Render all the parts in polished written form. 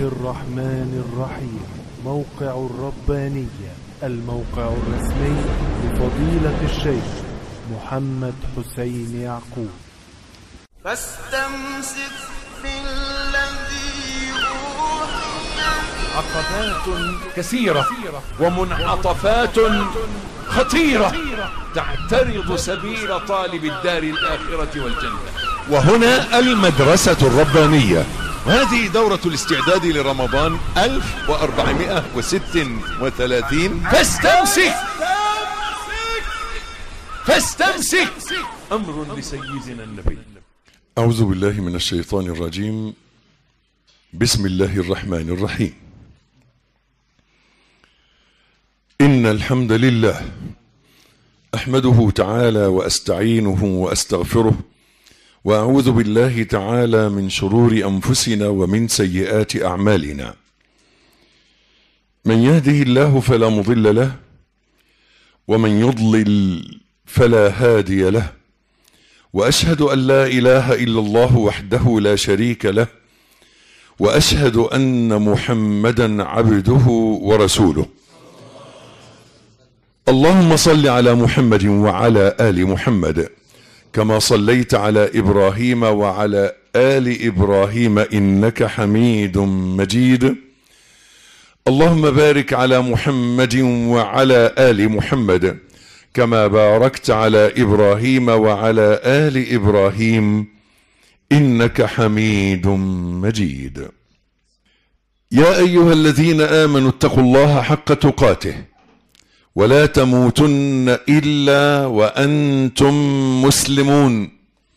الرحمن الرحيم. موقع الربانية، الموقع الرسمي لفضيلة الشيخ محمد حسين يعقوب. فاستمسك بالذي أوحي. عقبات كثيرة ومنعطفات خطيرة تعترض سبيل طالب الدار الآخرة والجنة. وهنا المدرسة الربانية، هذه دورة الاستعداد لرمضان 1436. فاستمسك أمر لسيدنا النبي. أعوذ بالله من الشيطان الرجيم. بسم الله الرحمن الرحيم. إن الحمد لله أحمده تعالى وأستعينه وأستغفره، وأعوذ بالله تعالى من شرور أنفسنا ومن سيئات أعمالنا. من يهده الله فلا مضل له، ومن يضلل فلا هادي له، وأشهد أن لا إله إلا الله وحده لا شريك له، وأشهد أن محمدا عبده ورسوله. اللهم صل على محمد وعلى آل محمد كما صليت على إبراهيم وعلى آل إبراهيم إنك حميد مجيد. اللهم بارك على محمد وعلى آل محمد كما باركت على إبراهيم وعلى آل إبراهيم إنك حميد مجيد. يا أيها الذين آمنوا اتقوا الله حق تقاته ولا تموتن إلا وأنتم مسلمون.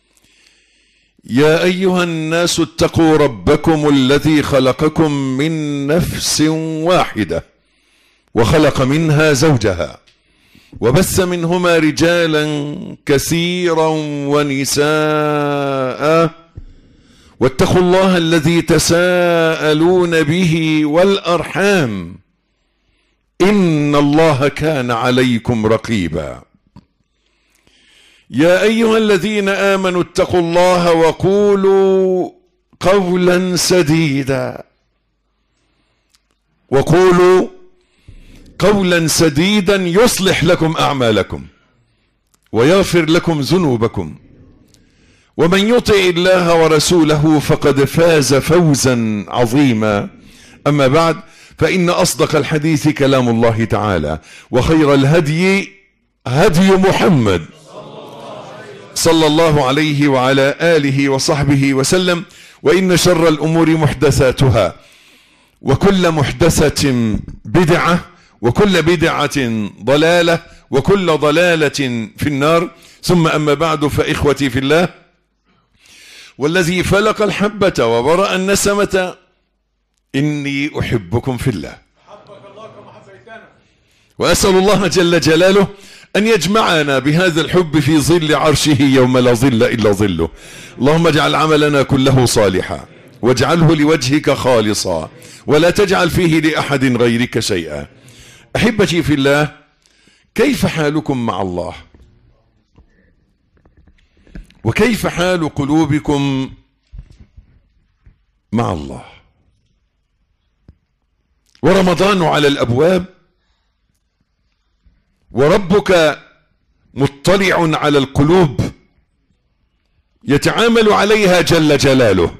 يا أيها الناس اتقوا ربكم الذي خلقكم من نفس واحدة وخلق منها زوجها وبث منهما رجالا كثيرا ونساء، واتقوا الله الذي تساءلون به والأرحام إن الله كان عليكم رقيبا. يا أيها الذين آمنوا اتقوا الله وقولوا قولا سديدا يصلح لكم أعمالكم ويغفر لكم ذنوبكم، ومن يطع الله ورسوله فقد فاز فوزا عظيما. أما بعد، فإن أصدق الحديث كلام الله تعالى، وخير الهدي هدي محمد صلى الله عليه وعلى آله وصحبه وسلم، وإن شر الأمور محدثاتها، وكل محدثة بدعة، وكل بدعة ضلالة، وكل ضلالة في النار. ثم أما بعد، فإخوتي في الله، والذي فلق الحبة وبرأ النسمة، إني أحبكم في الله، وأسأل الله جل جلاله أن يجمعنا بهذا الحب في ظل عرشه يوم لا ظل إلا ظله. اللهم اجعل عملنا كله صالحا، واجعله لوجهك خالصا، ولا تجعل فيه لأحد غيرك شيئا. أحبتي في الله، كيف حالكم مع الله؟ وكيف حال قلوبكم مع الله؟ ورمضان على الأبواب، وربك مطلع على القلوب يتعامل عليها جل جلاله.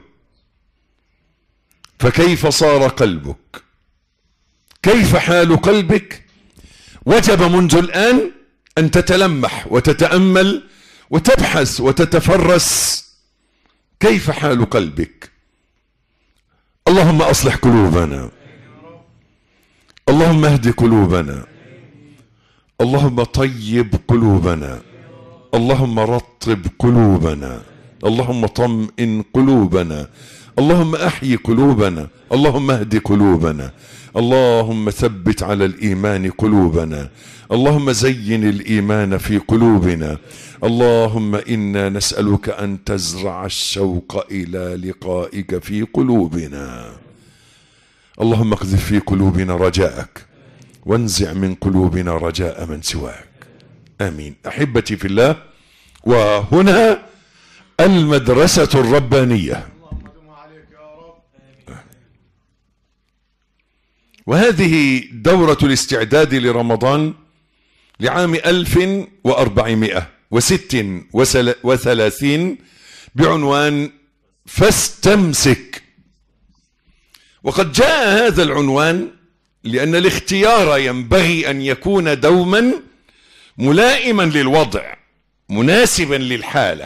فكيف صار قلبك؟ كيف حال قلبك؟ وجب منذ الآن أن تتلمح وتتأمل وتبحث وتتفرس كيف حال قلبك. اللهم أصلح قلوبنا، اللهم اهد قلوبنا، اللهم طيب قلوبنا، اللهم رطب قلوبنا، اللهم طمئن قلوبنا، اللهم احيي قلوبنا، اللهم اهد قلوبنا، اللهم ثبت على الإيمان قلوبنا، اللهم زين الإيمان في قلوبنا. اللهم إنا نسألك أن تزرع الشوق إلى لقائك في قلوبنا. اللهم اقذف في قلوبنا رجاءك، وانزع من قلوبنا رجاء من سواك. آمين. أحبتي في الله، وهنا المدرسة الربانية. وهذه دورة الاستعداد لرمضان لعام 1436 بعنوان فاستمسك. وقد جاء هذا العنوان لأن الاختيار ينبغي أن يكون دوما ملائما للوضع، مناسبا للحالة،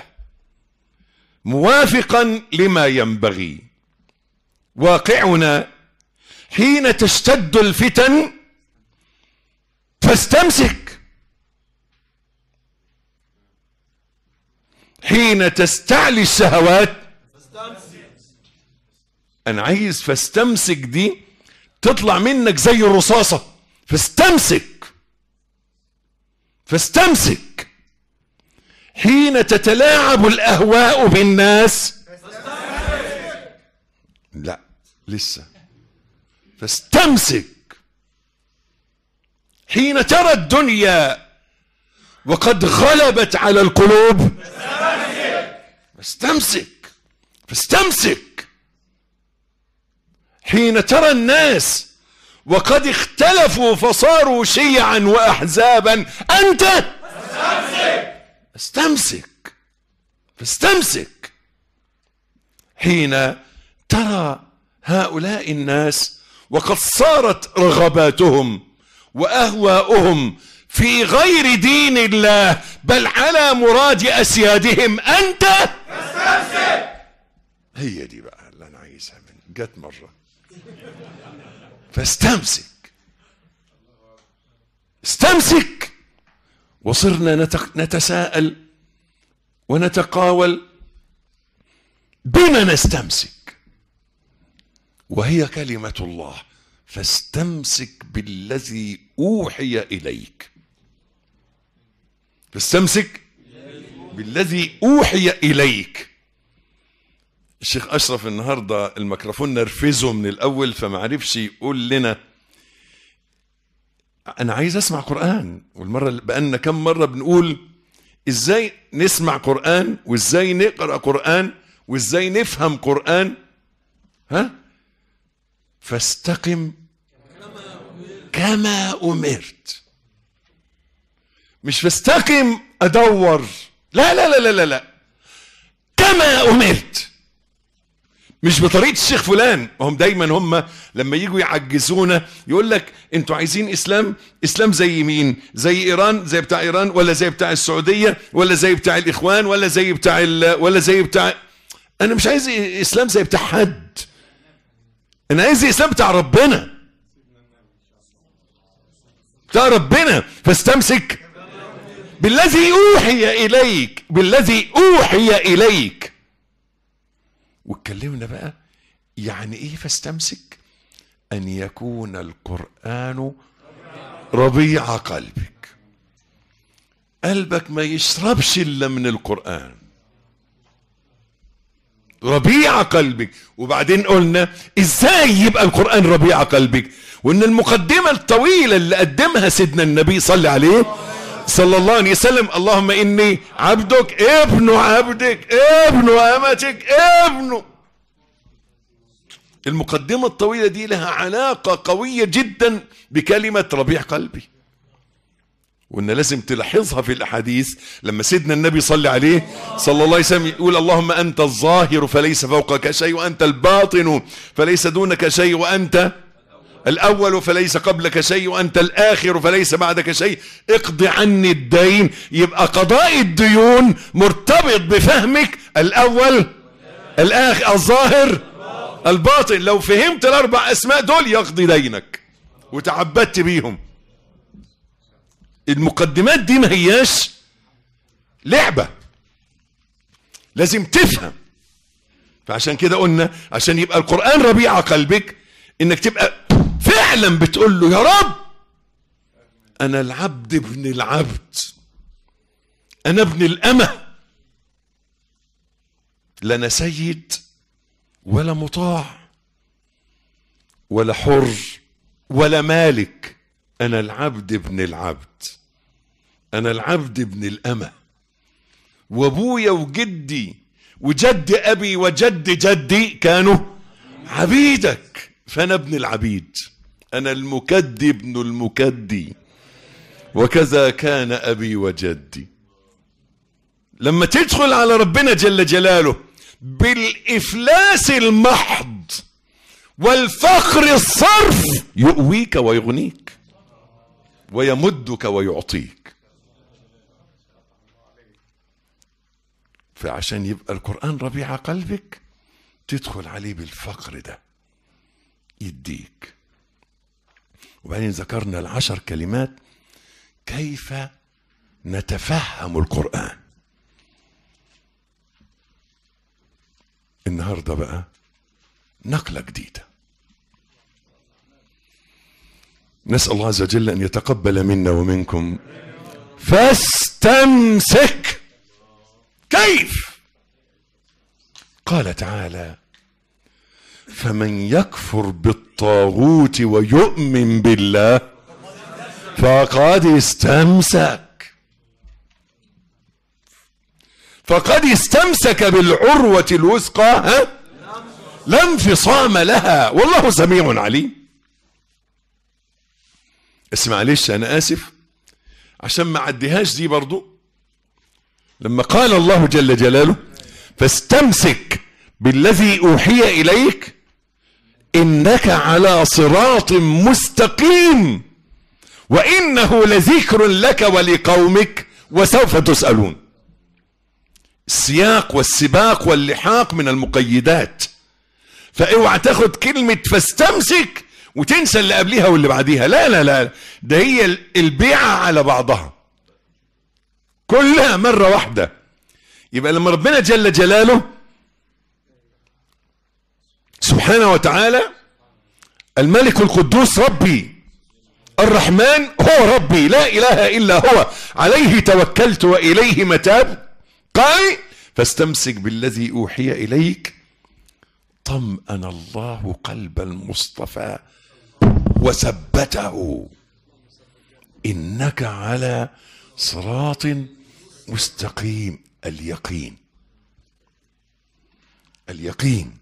موافقا لما ينبغي. واقعنا حين تشتد الفتن فاستمسك، حين تستعلي الشهوات أنا عايز فاستمسك دي تطلع منك زي الرصاصة. فاستمسك، فاستمسك. حين تتلاعب الأهواء بالناس لا لسه. فاستمسك. حين ترى الدنيا وقد غلبت على القلوب فاستمسك، فاستمسك. حين ترى الناس وقد اختلفوا فصاروا شيعا وأحزابا أنت فاستمسك، فاستمسك. حين ترى هؤلاء الناس وقد صارت رغباتهم وأهواؤهم في غير دين الله بل على مراد أسيادهم أنت فاستمسك. هي دي بقى اللي أنا عايزها من جت مرة. فاستمسك، استمسك. وصرنا نتساءل ونتقاول بما نستمسك، وهي كلمة الله فاستمسك بالذي أوحي إليك. فاستمسك بالذي أوحي إليك. الشيخ أشرف النهاردة الميكروفون نرفزه من الأول فما عرفش يقول لنا أنا عايز أسمع قرآن. والمرة بقالنا كم مرة بنقول إزاي نسمع قرآن وإزاي نقرأ قرآن وإزاي نفهم قرآن. ها؟ فاستقم كما أمرت. مش فاستقم أدور، لا لا لا لا لا، كما أمرت. مش بطريقة الشيخ فلان. هم دايما هم لما يجوا يعجزونا يقول لك انتوا عايزين اسلام، اسلام زي مين؟ زي ايران، زي بتاع ايران، ولا زي بتاع السعودية، ولا زي بتاع الاخوان، ولا زي بتاع ولا زي بتاع. انا مش عايز اسلام زي بتاع حد، انا عايز اسلام بتاع ربنا، بتاع ربنا. فاستمسك بالذي اوحي اليك، بالذي اوحي اليك. واتكلمنا بقى يعني ايه فاستمسك. ان يكون القرآن ربيع قلبك، قلبك ما يشربش الا من القرآن، ربيع قلبك. وبعدين قلنا ازاي يبقى القرآن ربيع قلبك، وان المقدمة الطويلة اللي قدمها سيدنا النبي صلى عليه صلى الله عليه وسلم اللهم إني عبدك ابن عبدك ابن أمتك ابن. المقدمة الطويلة دي لها علاقة قوية جدا بكلمة ربيع قلبي، وإن لازم تلاحظها في الأحاديث. لما سيدنا النبي صلى عليه صلى الله عليه وسلم يقول اللهم أنت الظاهر فليس فوقك شيء، وأنت الباطن فليس دونك شيء، وأنت الأول فليس قبلك شيء، وأنت الآخر فليس بعدك شيء، اقض عني الدين. يبقى قضاء الديون مرتبط بفهمك الأول الآخر الظاهر الباطن. لو فهمت الأربع أسماء دول يقضي دينك وتعبدت بيهم. المقدمات دي ما هياش لعبة، لازم تفهم. فعشان كده قلنا عشان يبقى القرآن ربيع قلبك انك تبقى فعلا بتقول له يا رب انا العبد ابن العبد، انا ابن الامة، لا انا سيد ولا مطاع ولا حر ولا مالك، انا العبد ابن العبد، انا العبد ابن الامة. وابويا وجدي وجد ابي وجد جدي كانوا عبيدك، فانا ابن العبيد، أنا المكدي ابن المكدي، وكذا كان أبي وجدي. لما تدخل على ربنا جل جلاله بالإفلاس المحض والفقر الصرف يؤويك ويغنيك ويمدك ويعطيك. فعشان يبقى القرآن ربيع قلبك تدخل عليه بالفقر ده يديك. وبعدين ذكرنا 10 كلمات كيف نتفهم القرآن. النهاردة بقى نقلة جديدة. نسأل الله عز وجل أن يتقبل منا ومنكم. فاستمسك. كيف؟ قال تعالى: فمن يكفر بالطاغوت ويؤمن بالله فقد استمسك بالعروة الوثقى لا انفصام لها والله سميع عليم. اسمع معلش انا اسف عشان ما عديهاش دي برضو. لما قال الله جل جلاله فاستمسك بالذي اوحي اليك انك على صراط مستقيم وانه لذكر لك ولقومك وسوف تسألون. السياق والسباق واللحاق من المقيدات، فاوعى تاخد كلمة فاستمسك وتنسى اللي قبلها واللي بعديها. لا لا لا، ده هي البيعة على بعضها كلها مرة واحدة. يبقى لما ربنا جل جلاله سبحانه وتعالى الملك القدوس ربي الرحمن هو ربي لا اله الا هو عليه توكلت واليه متاب، قال فاستمسك بالذي اوحي اليك طمأن الله قلب المصطفى وثبته انك على صراط مستقيم. اليقين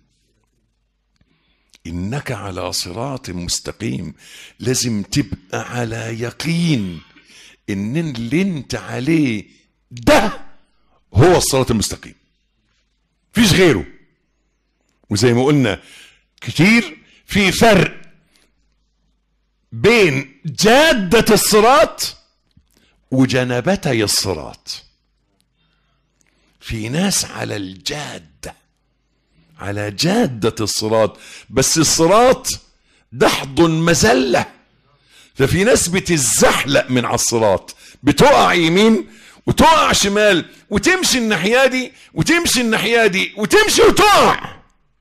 انك على صراط مستقيم. لازم تبقى على يقين ان اللي انت عليه ده هو الصراط المستقيم، فيش غيره. وزي ما قلنا كتير في فرق بين جادة الصراط وجنبتي الصراط. في ناس على الجادة، على جادة الصراط، بس الصراط دحض مزلة. ففي ناس بتزحلق من على الصراط، بتقع يمين وتقع شمال وتمشي الناحية دي وتمشي الناحية دي وتمشي وتقع.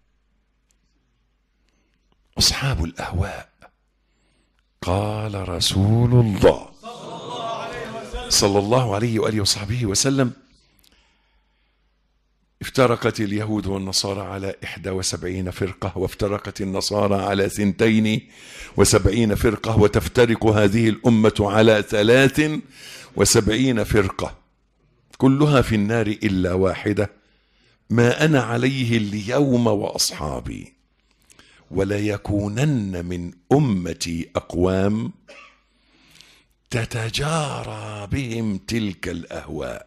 أصحاب الأهواء قال رسول الله صلى الله عليه وآله وصحبه وسلم افترقت اليهود والنصارى على 71 فرقة وافترقت النصارى على 72 فرقة وتفترق هذه الأمة على 73 فرقة كلها في النار إلا واحدة ما أنا عليه اليوم وأصحابي وليكونن من أمتي أقوام تتجارى بهم تلك الأهواء.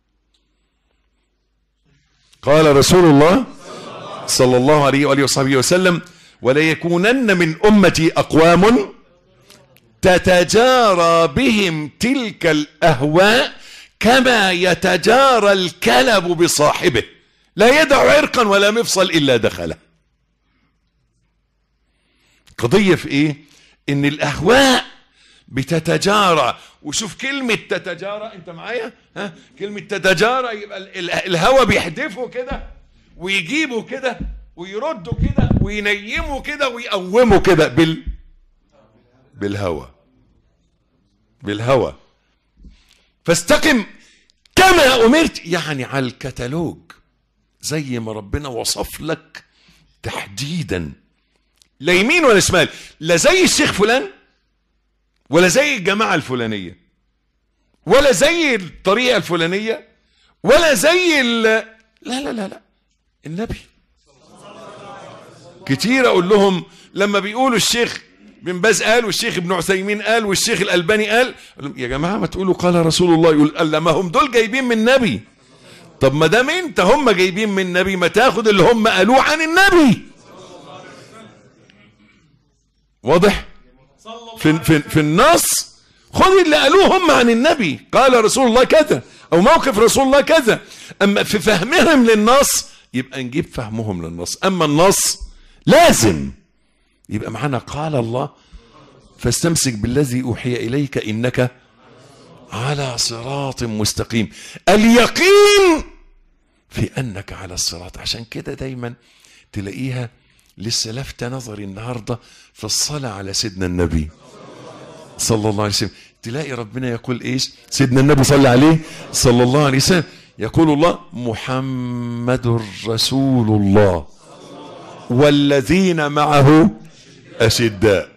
قال رسول الله صلى الله عليه وآله وصحبه وسلم وليكونن من أمتي أقوام تتجارى بهم تلك الأهواء كما يتجارى الكلب بصاحبه لا يدع عرقا ولا مفصل إلا دخله. قضية في إيه؟ إن الأهواء بتتجارى. وشوف كلمة تتجارى، أنت معايا؟ ها؟ كلمة تتجارى يبقى الهوى بيحدفه كده ويجيبه كده ويرده كده وينيمه كده ويقومه كده بالهوى. فاستقم كما أمرت، يعني على الكتالوج زي ما ربنا وصف لك تحديدا، لا يمين ولا شمال، لا زي الشيخ فلان ولا زي الجماعة الفلانية ولا زي الطريقة الفلانية ولا زي لا لا لا لا النبي. كتير اقول لهم لما بيقولوا الشيخ بن باز قال والشيخ ابن عثيمين قال والشيخ الألباني قال يا جماعة ما تقولوا قال رسول الله. يقول ما هم دول جايبين من النبي. طب ما دام انت هم جايبين من النبي ما تاخد اللي هم قالوه عن النبي. واضح؟ في النص خذ اللي قالوه هم عن النبي، قال رسول الله كذا او موقف رسول الله كذا. اما في فهمهم للنص يبقى نجيب فهمهم للنص. اما النص لازم يبقى معنا قال الله فاستمسك بالذي اوحي اليك انك على صراط مستقيم. اليقين في انك على الصراط. عشان كده دايما تلاقيها لسه لفتة نظري النهاردة في الصلاة على سيدنا النبي صلى الله عليه وسلم. تلاقي ربنا يقول ايش؟ سيدنا النبي صلى عليه صلى الله عليه وسلم يقول الله محمد رسول الله والذين معه أشداء.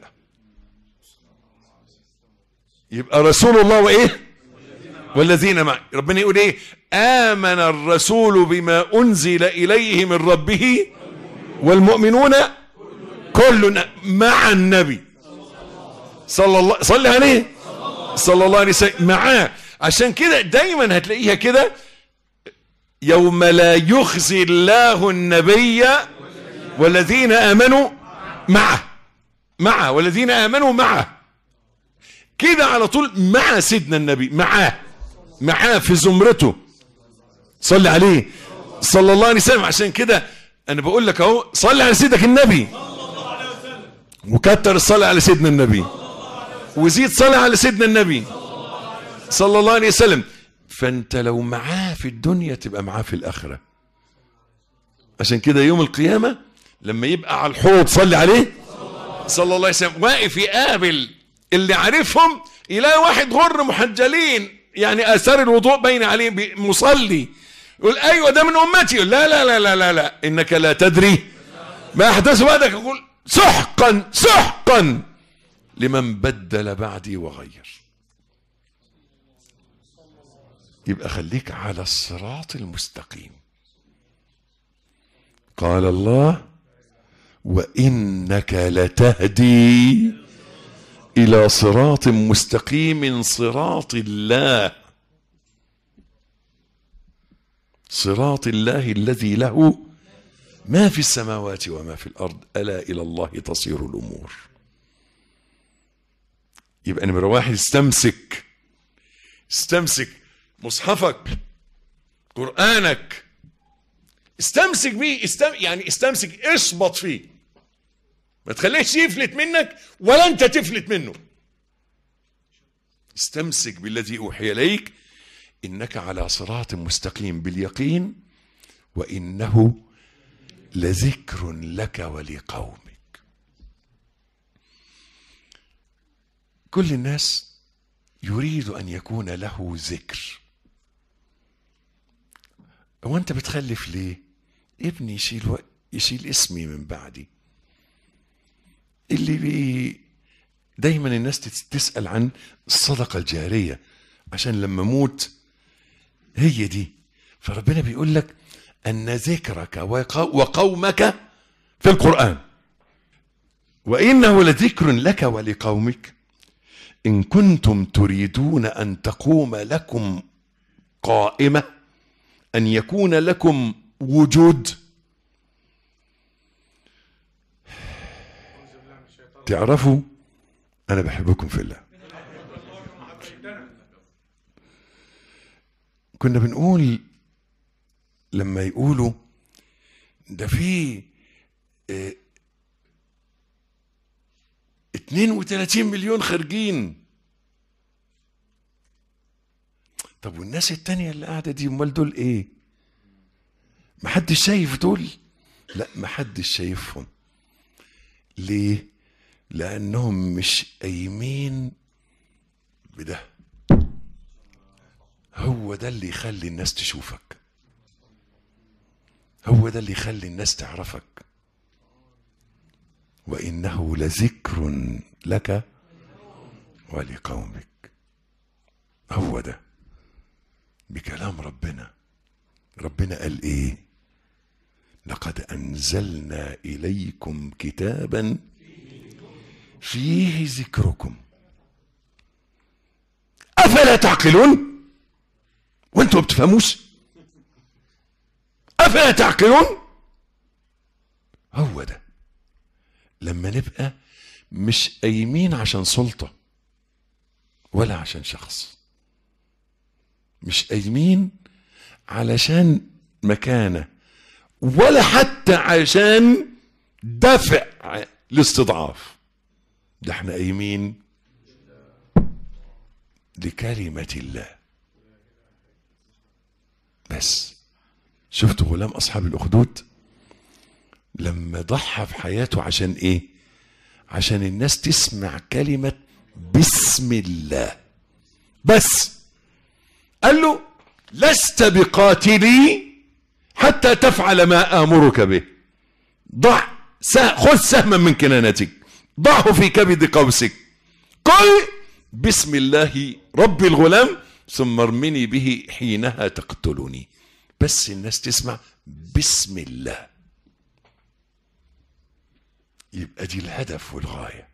يبقى رسول الله وايه؟ والذين معه. ربنا يقول ايه؟ آمن الرسول بما أنزل إليه من ربه والمؤمنون كل مع النبي صلى عليه صلى الله عليه وسلم معاه. عشان كده دايما هتلاقيها كده يوم لا يخزي الله النبي والذين آمنوا معه والذين آمنوا معه كده على طول مع سيدنا النبي معاه في زمرته صلى عليه صلى الله عليه وسلم. عشان كده انا بقول لك اهو صلي على سيدك النبي وكتر الصلاة على سيدنا النبي وزيد صلاة على سيدنا النبي صلى الله عليه وسلم. فانت لو معاه في الدنيا تبقى معاه في الاخرة. عشان كده يوم القيامة لما يبقى على الحوض صلي عليه صلى الله عليه وسلم واقف يقابل اللي عارفهم يلاقي واحد غر محجلين يعني اثار الوضوء باين عليه مصلي يقول ايوه ده من امتي. يقول لا لا لا لا لا, لا. انك لا تدري ما احدث بعدك. يقول سحقا لمن بدل بعدي وغير. يبقى خليك على الصراط المستقيم. قال الله وإنك لتهدي إلى صراط مستقيم صراط الله. صراط الله الذي له ما في السماوات وما في الأرض ألا إلى الله تصير الأمور. يبقى نمرة واحد استمسك مصحفك قرآنك استمسك بيه يعني استمسك اشبط فيه ما تخليش يفلت منك ولا انت تفلت منه. استمسك بالذي أوحي إليك إنك على صراط مستقيم باليقين وإنه لذكر لك ولقومك. كل الناس يريد أن يكون له ذكر. هو أنت بتخلف ليه؟ ابني يشيل اسمي من بعدي. اللي دايما الناس تسأل عن الصدقة الجارية عشان لما موت هي دي. فربنا بيقول لك أن ذكرك وقومك في القرآن وإنه لذكر لك ولقومك إن كنتم تريدون أن تقوم لكم قائمة أن يكون لكم وجود. تعرفوا أنا بحبكم في الله. كنا بنقول لما يقولوا ده في 32 مليون خارجين. طب والناس التانية اللي قاعدة دي امال دول ايه؟ محدش شايف دول؟ لا محدش شايفهم. ليه؟ لأنهم مش قايمين بده. هو ده اللي يخلي الناس تشوفك، هو ده اللي يخلي الناس تعرفك. وإنه لذكر لك ولقومك. هو ده بكلام ربنا. ربنا قال ايه؟ لقد أنزلنا إليكم كتابا فيه ذكركم أفلا تعقلون. وانتوا بتفهموش؟ أفلا تعقلون. هو ده لما نبقى مش قايمين عشان سلطة ولا عشان شخص، مش قايمين علشان مكانة ولا حتى عشان دفع الاستضعاف، ده احنا قايمين لكلمة الله بس. شفتوا غلام أصحاب الأخدود لما ضحى في حياته عشان ايه؟ عشان الناس تسمع كلمة بسم الله بس. قال له لست بقاتلي حتى تفعل ما آمرك به، خذ سهما من كنانتك ضعه في كبد قوسك، قل بسم الله رب الغلام ثم ارمني به حينها تقتلني. بس الناس تسمع بسم الله، يبقى دي الهدف والغاية،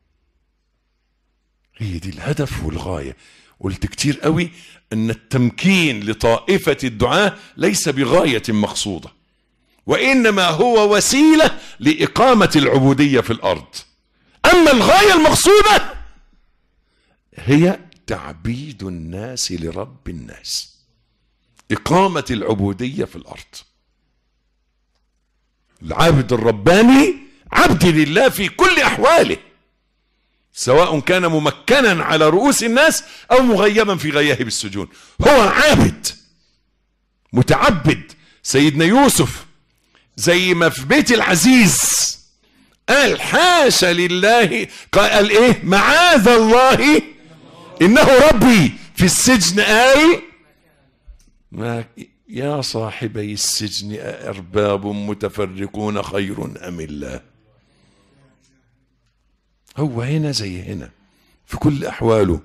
هي دي الهدف والغاية. قلت كتير قوي ان التمكين لطائفة الدعاة ليس بغاية مقصودة، وإنما هو وسيلة لإقامة العبودية في الأرض. أما الغاية المقصودة هي تعبيد الناس لرب الناس، إقامة العبودية في الأرض. العابد الرباني عبد لله في كل أحواله، سواء كان ممكنا على رؤوس الناس أو مغيبا في غياهب السجون، هو عابد متعبد. سيدنا يوسف زي ما في بيت العزيز قال حاشا لله، قال ايه؟ معاذ الله انه ربي. في السجن قال ما يا صاحبي السجن أأرباب متفرقون خير أم الله. هو هنا زي هنا في كل أحواله.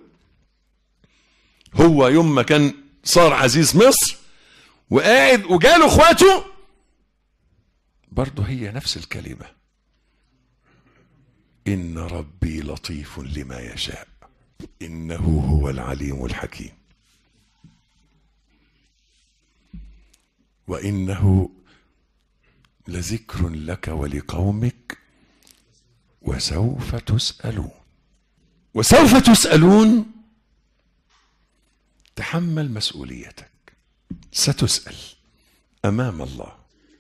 هو يوم ما كان صار عزيز مصر وقاعد وجاله اخواته برضه هي نفس الكلمة، إن ربي لطيف لما يشاء إنه هو العليم الحكيم وإنه لذكر لك ولقومك وسوف تسألون. وسوف تسألون، تحمل مسؤوليتك، ستسأل أمام الله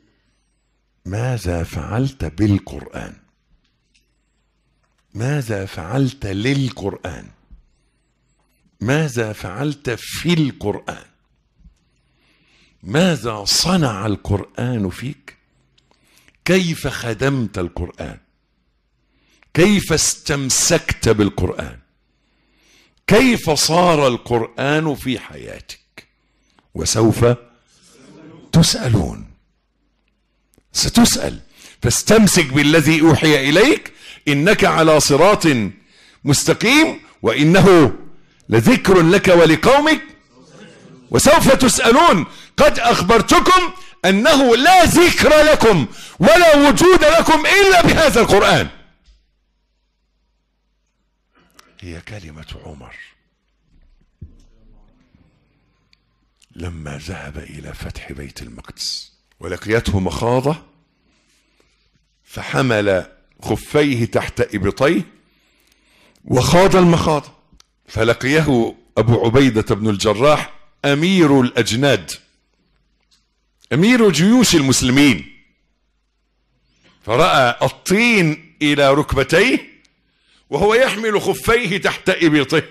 ماذا فعلت بالقرآن، ماذا فعلت للقرآن، ماذا فعلت في القرآن، ماذا صنع القرآن فيك، كيف خدمت القرآن، كيف استمسكت بالقرآن، كيف صار القرآن في حياتك. وسوف تسألون، ستسأل. فاستمسك بالذي أوحي إليك إنك على صراط مستقيم وإنه لذكر لك ولقومك وسوف تسألون. قد أخبرتكم أنه لا ذكر لكم ولا وجود لكم إلا بهذا القرآن. هي كلمة عمر لما ذهب إلى فتح بيت المقدس ولقيته مخاضة فحمل خفيه تحت إبطيه وخاض المخاضة، فلقيه أبو عبيدة بن الجراح أمير الأجناد أمير جيوش المسلمين، فرأى الطين إلى ركبتيه وهو يحمل خفيه تحت إبطه،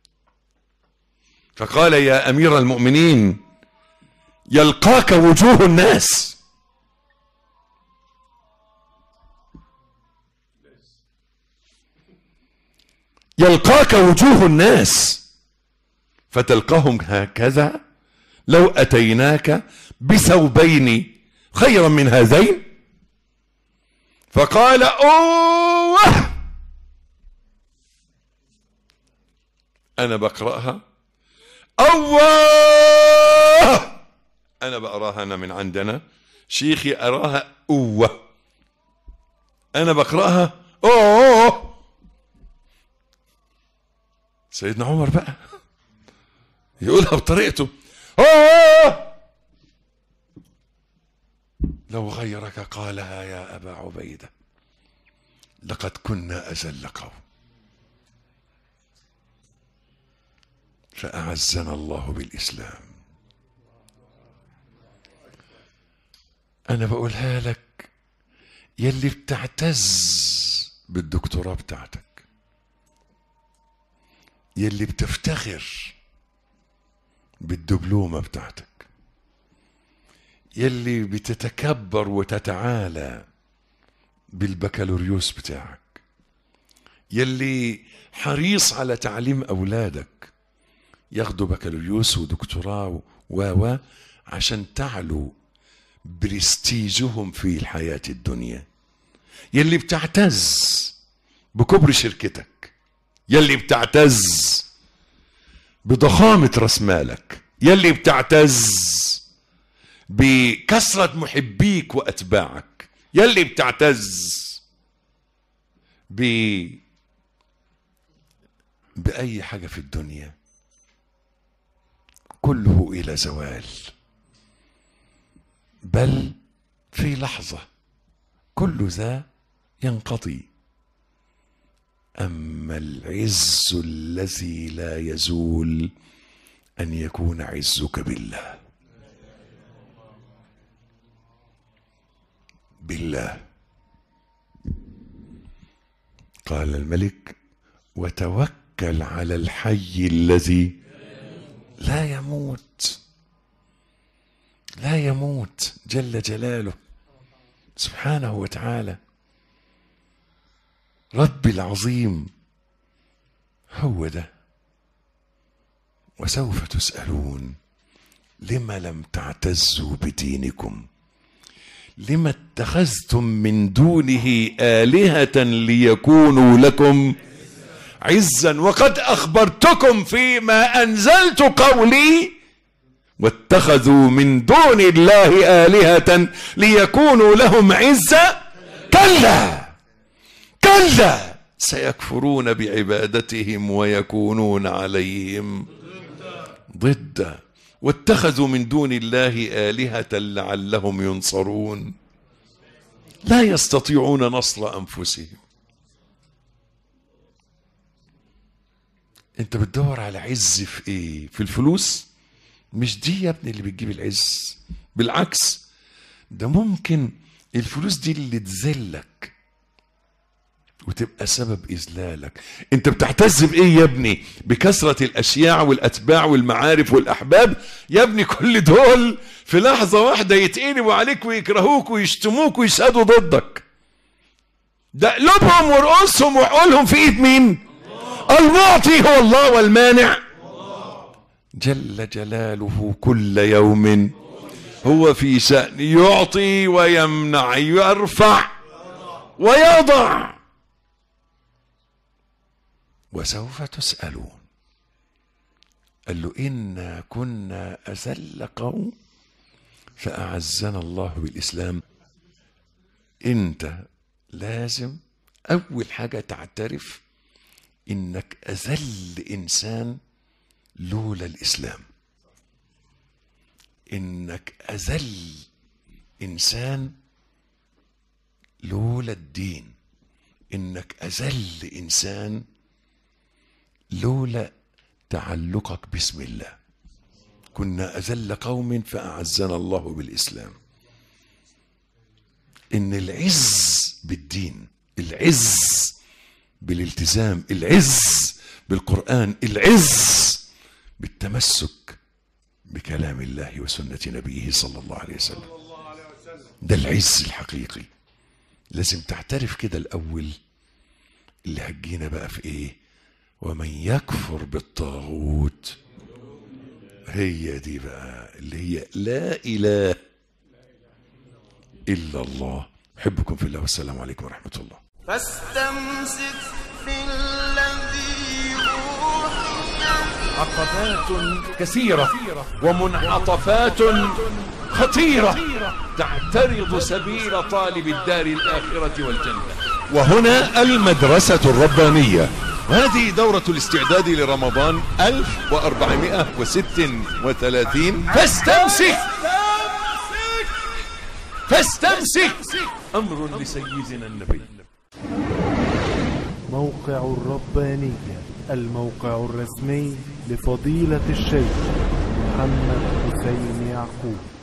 فقال يا أمير المؤمنين يلقاك وجوه الناس، يلقاك وجوه الناس فتلقاهم هكذا لو أتيناك بثوبين خيرا من هذين. فقال أوه أنا بقرأها، أوه أنا بقراها، أنا من عندنا شيخي أراها أوه، أنا بقرأها أوه. سيدنا عمر بقى يقولها بطريقته. لو غيرك قالها يا أبا عبيدة لقد كنا أذل قوم فأعزنا الله بالإسلام. أنا بقولها لك يلي بتعتز بالدكتوراه بتاعتك، يلي بتفتخر بالدبلومة بتاعتك، يلي بتتكبر وتتعالى بالبكالوريوس بتاعك، يلي حريص على تعليم أولادك ياخدوا بكالوريوس ودكتوراه عشان تعلو برستيجهم في الحياة الدنيا، يلي بتعتز بكبر شركتك، يلي بتعتز بضخامة راس مالك، يلي بتعتز بكثرة محبيك وأتباعك، يلي بتعتز بأي حاجة في الدنيا، كله إلى زوال، بل في لحظة كل ذا ينقضي. أما العز الذي لا يزول أن يكون عزك بالله. بالله قال الملك وتوكل على الحي الذي لا يموت، لا يموت جل جلاله سبحانه وتعالى. ربي العظيم هو ده. وسوف تسألون لما لم تعتزوا بدينكم، لما اتخذتم من دونه آلهة ليكونوا لكم عزا وقد أخبرتكم فيما أنزلت قولي واتخذوا من دون الله آلهة ليكونوا لهم عزا. كلا كلا سيكفرون بعبادتهم ويكونون عليهم ضدا واتخذوا من دون الله آلهة لعلهم ينصرون لا يستطيعون نصر أنفسهم. انت بتدور على عز في ايه؟ في الفلوس؟ مش دي يا ابني اللي بتجيب العز، بالعكس ده ممكن الفلوس دي اللي تذلك وتبقى سبب إذلالك. انت بتعتز بايه يا ابني؟ بكثرة الاشياء والاتباع والمعارف والاحباب؟ يا ابني كل دول في لحظة واحدة يتقلبوا عليك ويكرهوك ويشتموك ويشهدوا ضدك. ده قلوبهم ورؤوسهم وعقولهم في ايد مين؟ المعطي هو الله والمانع جل جلاله. كل يوم هو في شأن، يعطي ويمنع، يرفع ويضع. وسوف تسألون. قال له إنا كنا أذل قوم فأعزنا الله بالإسلام. انت لازم أول حاجة تعترف إنك أذل إنسان لولا الإسلام، إنك أذل إنسان لولا الدين، إنك أذل إنسان لولا تعلقك باسم الله. كنا أذل قوم فأعزنا الله بالإسلام. إن العز بالدين، العز بالالتزام، العز بالقرآن، العز بالتمسك بكلام الله وسنة نبيه صلى الله عليه وسلم، ده العز الحقيقي. لازم تعترف كده الأول. اللي هتجينا بقى في إيه؟ ومن يكفر بالطاغوت، هي دي بقى اللي هي لا إله إلا الله. أحبكم في الله والسلام عليكم ورحمة الله. فاستمسك بالذي أوحي. عقبات كثيرة ومنعطفات خطيرة تعترض سبيل طالب الدار الآخرة والجنة. وهنا المدرسة الربانية هذه دورة الاستعداد لرمضان 1436. فاستمسك أمر لسيدنا النبي. موقع الربانية، الموقع الرسمي لفضيلة الشيخ محمد حسين يعقوب.